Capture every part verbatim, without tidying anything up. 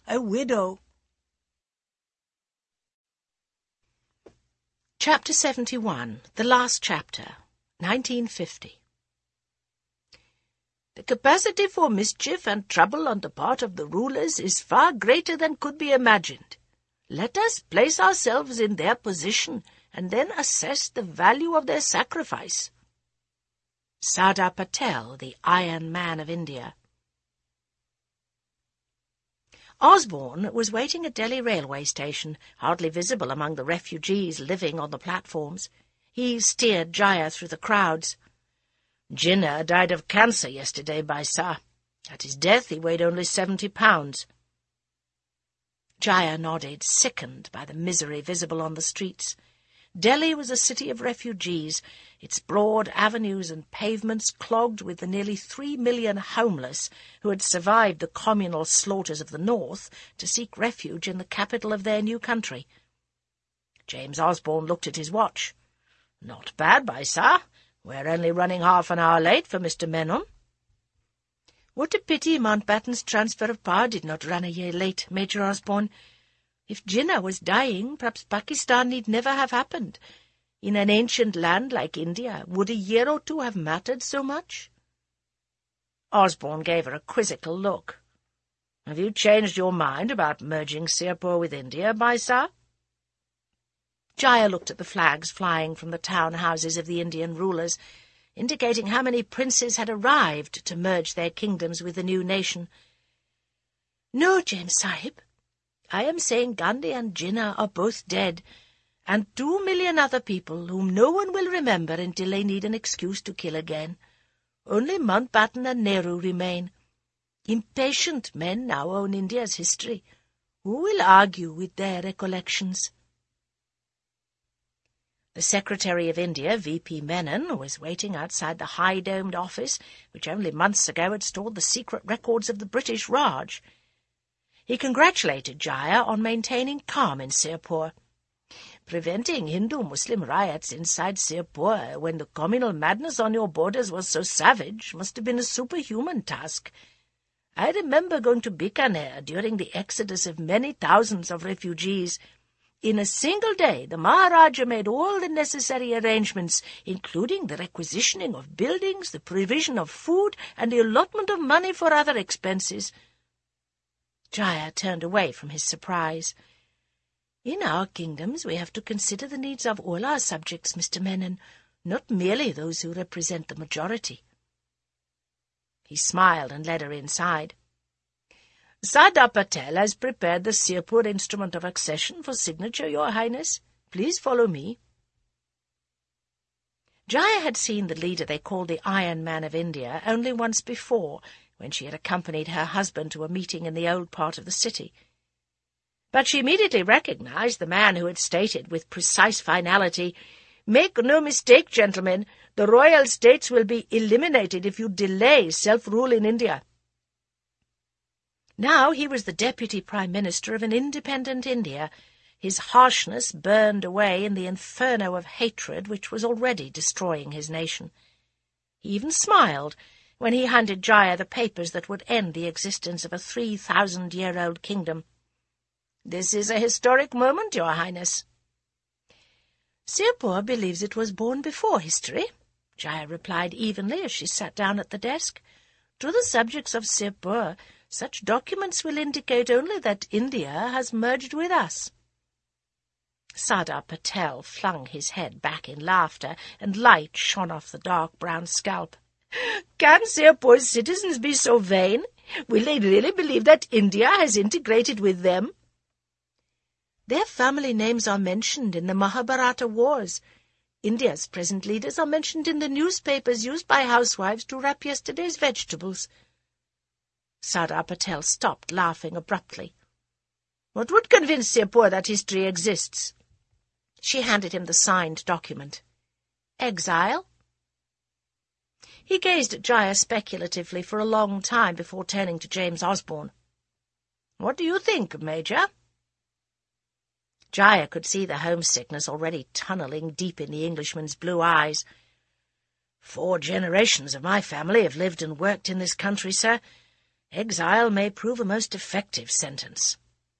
a widow. Chapter seventy-one, the last chapter, nineteen fifty. The capacity for mischief and trouble on the part of the rulers is far greater than could be imagined. Let us place ourselves in their position and then assess the value of their sacrifice. Sardar Patel, the Iron Man of India. Osborne was waiting at Delhi railway station, hardly visible among the refugees living on the platforms. He steered Jaya through the crowds. Jinnah died of cancer yesterday, Baisa. At his death he weighed only seventy pounds. Jaya nodded, sickened by the misery visible on the streets. Delhi was a city of refugees, its broad avenues and pavements clogged with the nearly three million homeless who had survived the communal slaughters of the north to seek refuge in the capital of their new country. James Osborne looked at his watch. "Not bad, Baisa. We're only running half an hour late for Mister Menon." "What a pity Mountbatten's transfer of power did not run a year late, Major Osborne. If Jinnah was dying, perhaps Pakistan need never have happened. In an ancient land like India, would a year or two have mattered so much?" Osborne gave her a quizzical look. "Have you changed your mind about merging Sirpur with India, Baisa?" Jaya looked at the flags flying from the town houses of the Indian rulers, indicating how many princes had arrived to merge their kingdoms with the new nation. "No, James Sahib. I am saying Gandhi and Jinnah are both dead, and two million other people whom no one will remember until they need an excuse to kill again. Only Mountbatten and Nehru remain. Impatient men now own India's history. Who will argue with their recollections?" The Secretary of India, V P Menon, was waiting outside the high-domed office which only months ago had stored the secret records of the British Raj. He congratulated Jaya on maintaining calm in Sirpur. "Preventing Hindu-Muslim riots inside Sirpur when the communal madness on your borders was so savage must have been a superhuman task. I remember going to Bikaner during the exodus of many thousands of refugees. In a single day, the Maharaja made all the necessary arrangements, including the requisitioning of buildings, the provision of food, and the allotment of money for other expenses." Jaya turned away from his surprise. "In our kingdoms we have to consider the needs of all our subjects, Mister Menon, not merely those who represent the majority." He smiled and led her inside. "Sardar Patel has prepared the Sirpur instrument of accession for signature, Your Highness. Please follow me." Jaya had seen the leader they called the Iron Man of India only once before, when she had accompanied her husband to a meeting in the old part of the city. But she immediately recognized the man who had stated with precise finality, "Make no mistake, gentlemen, the royal states will be eliminated if you delay self-rule in India." Now he was the Deputy Prime Minister of an independent India, his harshness burned away in the inferno of hatred which was already destroying his nation. He even smiled when he handed Jaya the papers that would end the existence of a three-thousand-year-old kingdom. "This is a historic moment, Your Highness." "Sirpur believes it was born before history," Jaya replied evenly as she sat down at the desk. "To the subjects of Sirpur, such documents will indicate only that India has merged with us." Sardar Patel flung his head back in laughter, and light shone off the dark brown scalp. "Can Sirpur's citizens be so vain? Will they really believe that India has integrated with them?" "Their family names are mentioned in the Mahabharata wars. India's present leaders are mentioned in the newspapers used by housewives to wrap yesterday's vegetables." Sardar Patel stopped laughing abruptly. "What would convince Sirpur that history exists?" She handed him the signed document. "Exile?" He gazed at Jaya speculatively for a long time before turning to James Osborne. "What do you think, Major?" Jaya could see the homesickness already tunnelling deep in the Englishman's blue eyes. "Four generations of my family have lived and worked in this country, sir. Exile may prove a most effective sentence.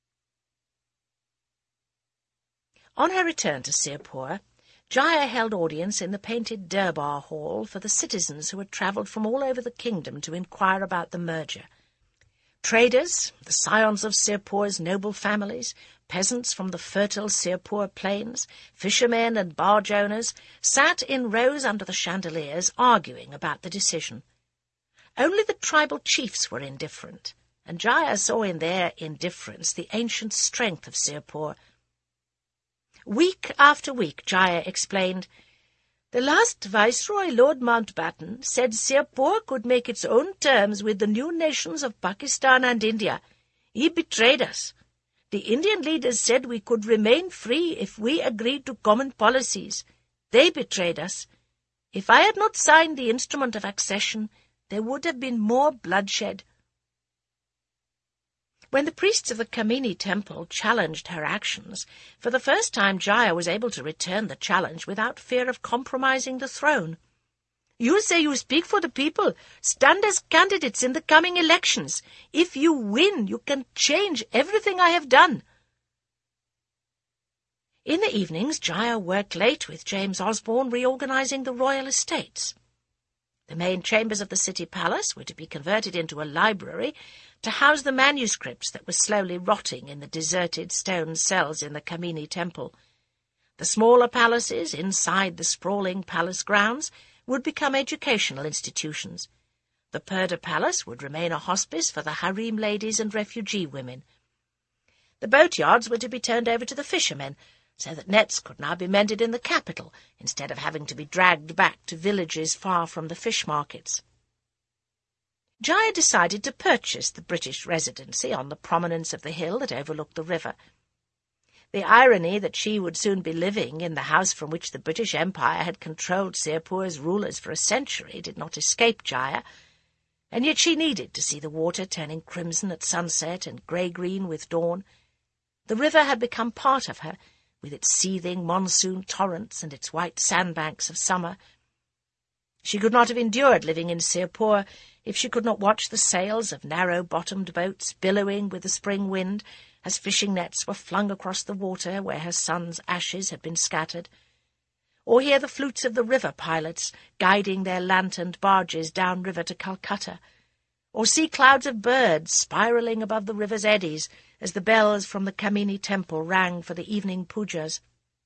On her return to Sirpur, Jaya held audience in the painted Durbar Hall for the citizens who had travelled from all over the kingdom to inquire about the merger. Traders, the scions of Sirpur's noble families, peasants from the fertile Sirpur plains, fishermen and barge owners, sat in rows under the chandeliers arguing about the decision. Only the tribal chiefs were indifferent, and Jaya saw in their indifference the ancient strength of Sirpur. Week after week, Jaya explained, "The last Viceroy, Lord Mountbatten, said Sirpur could make its own terms with the new nations of Pakistan and India. He betrayed us. The Indian leaders said we could remain free if we agreed to common policies. They betrayed us. If I had not signed the instrument of accession, there would have been more bloodshed." When the priests of the Kamini temple challenged her actions, for the first time Jaya was able to return the challenge without fear of compromising the throne. "You say you speak for the people. Stand as candidates in the coming elections. If you win, you can change everything I have done." In the evenings, Jaya worked late with James Osborne reorganizing the royal estates. The main chambers of the city palace were to be converted into a library to house the manuscripts that were slowly rotting in the deserted stone cells in the Kamini temple. The smaller palaces inside the sprawling palace grounds would become educational institutions. The Purdah Palace would remain a hospice for the harem ladies and refugee women. The boatyards were to be turned over to the fishermen, so that nets could now be mended in the capital, instead of having to be dragged back to villages far from the fish markets. Jaya decided to purchase the British residency on the prominence of the hill that overlooked the river. The irony that she would soon be living in the house from which the British Empire had controlled Sirpur's rulers for a century did not escape Jaya, and yet she needed to see the water turning crimson at sunset and grey-green with dawn. The river had become part of her, with its seething monsoon torrents and its white sandbanks of summer. She could not have endured living in Sirpur if she could not watch the sails of narrow-bottomed boats billowing with the spring wind as fishing nets were flung across the water where her son's ashes had been scattered, or hear the flutes of the river pilots guiding their lanterned barges down-river to Calcutta, or see clouds of birds spiralling above the river's eddies as the bells from the Kamini temple rang for the evening pujas.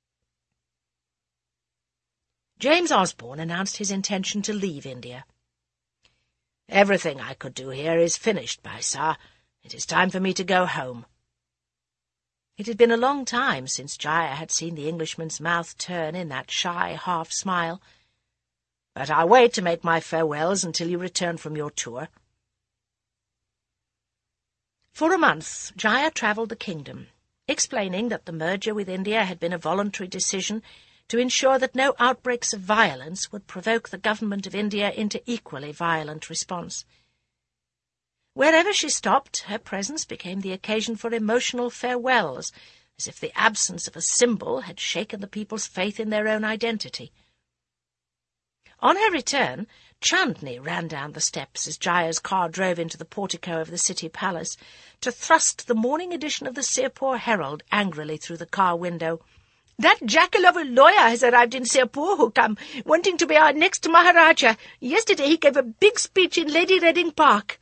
James Osborne announced his intention to leave India. "Everything I could do here is finished, Baisar. It is time for me to go home." It had been a long time since Jaya had seen the Englishman's mouth turn in that shy half-smile. "But I'll wait to make my farewells until you return from your tour." For a month, Jaya travelled the kingdom, explaining that the merger with India had been a voluntary decision to ensure that no outbreaks of violence would provoke the government of India into equally violent response. Wherever she stopped, her presence became the occasion for emotional farewells, as if the absence of a symbol had shaken the people's faith in their own identity. On her return, Chandni ran down the steps as Jaya's car drove into the portico of the city palace, to thrust the morning edition of the Sirpur Herald angrily through the car window. "That jackal of a lawyer has arrived in Sirpur, Hukam, wanting to be our next Maharaja. Yesterday he gave a big speech in Lady Reading Park."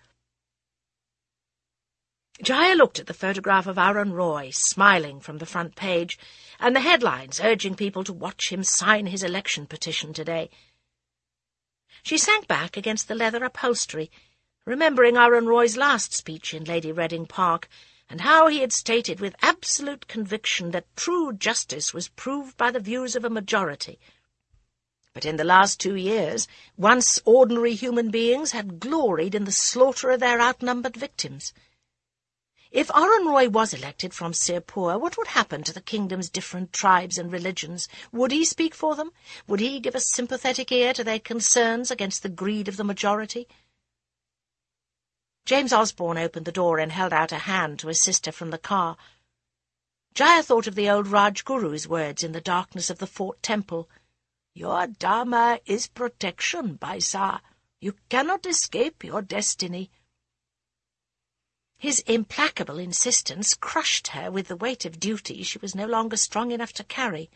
Jaya looked at the photograph of Arun Roy, smiling from the front page, and the headlines urging people to watch him sign his election petition today. She sank back against the leather upholstery, remembering Arun Roy's last speech in Lady Reading Park, and how he had stated with absolute conviction that true justice was proved by the views of a majority. But in the last two years, once ordinary human beings had gloried in the slaughter of their outnumbered victims. If Arun Roy was elected from Sirpur, what would happen to the kingdom's different tribes and religions? Would he speak for them? Would he give a sympathetic ear to their concerns against the greed of the majority? James Osborne opened the door and held out a hand to his sister from the car. Jaya thought of the old Rajguru's words in the darkness of the fort temple. "Your dharma is protection, Baisar. You cannot escape your destiny." His implacable insistence crushed her with the weight of duty she was no longer strong enough to carry.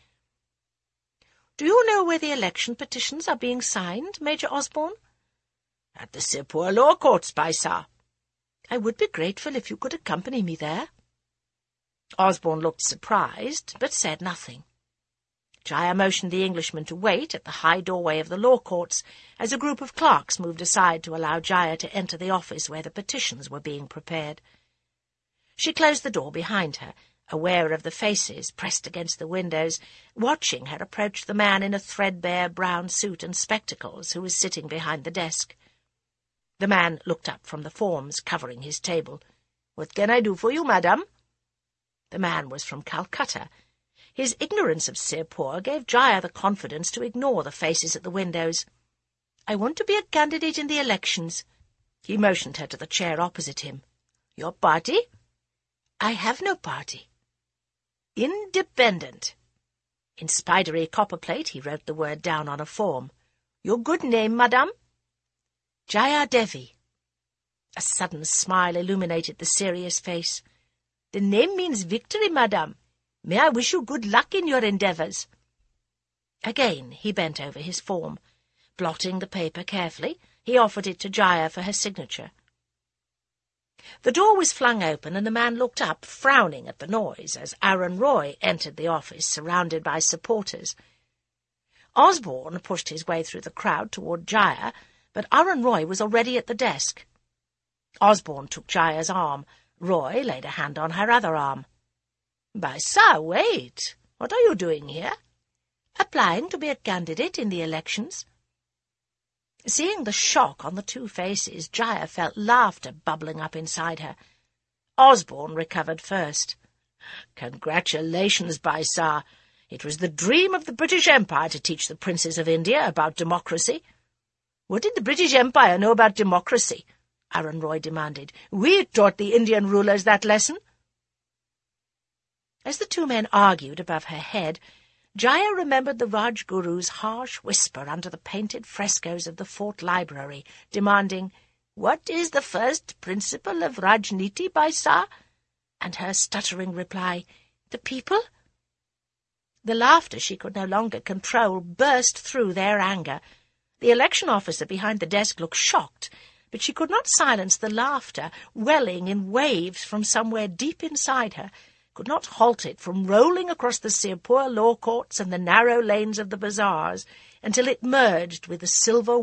"Do you know where the election petitions are being signed, Major Osborne?" "At the Sirpur Law Courts, Baisa." "I would be grateful if you could accompany me there." Osborne looked surprised, but said nothing. Jaya motioned the Englishman to wait at the high doorway of the law courts as a group of clerks moved aside to allow Jaya to enter the office where the petitions were being prepared. She closed the door behind her, aware of the faces pressed against the windows, watching her approach the man in a threadbare brown suit and spectacles who was sitting behind the desk. The man looked up from the forms covering his table. "What can I do for you, madam?" The man was from Calcutta. His ignorance of Sirpur gave Jaya the confidence to ignore the faces at the windows. "I want to be a candidate in the elections." He motioned her to the chair opposite him. "Your party?" "I have no party." "Independent." In spidery copperplate he wrote the word down on a form. "Your good name, madam?" "Jaya Devi." A sudden smile illuminated the serious face. "The name means victory, madam. May I wish you good luck in your endeavours." Again he bent over his form. Blotting the paper carefully, he offered it to Jaya for her signature. The door was flung open, and the man looked up, frowning at the noise, as Aaron Roy entered the office, surrounded by supporters. Osborne pushed his way through the crowd toward Jaya, but Aaron Roy was already at the desk. Osborne took Jaya's arm. Roy laid a hand on her other arm. "Baisa, wait. What are you doing here?" "Applying to be a candidate in the elections." Seeing the shock on the two faces, Jaya felt laughter bubbling up inside her. Osborne recovered first. "Congratulations, Baisa. It was the dream of the British Empire to teach the princes of India about democracy." "What did the British Empire know about democracy?" Aaron Roy demanded. "We taught the Indian rulers that lesson." As the two men argued above her head, Jaya remembered the Rajguru's harsh whisper under the painted frescoes of the fort library, demanding, "What is the first principle of Rajniti, Baisa?" And her stuttering reply, "The people?" The laughter she could no longer control burst through their anger. The election officer behind the desk looked shocked, but she could not silence the laughter, welling in waves from somewhere deep inside her, could not halt it from rolling across the Sirpur law courts and the narrow lanes of the bazaars until it merged with the silver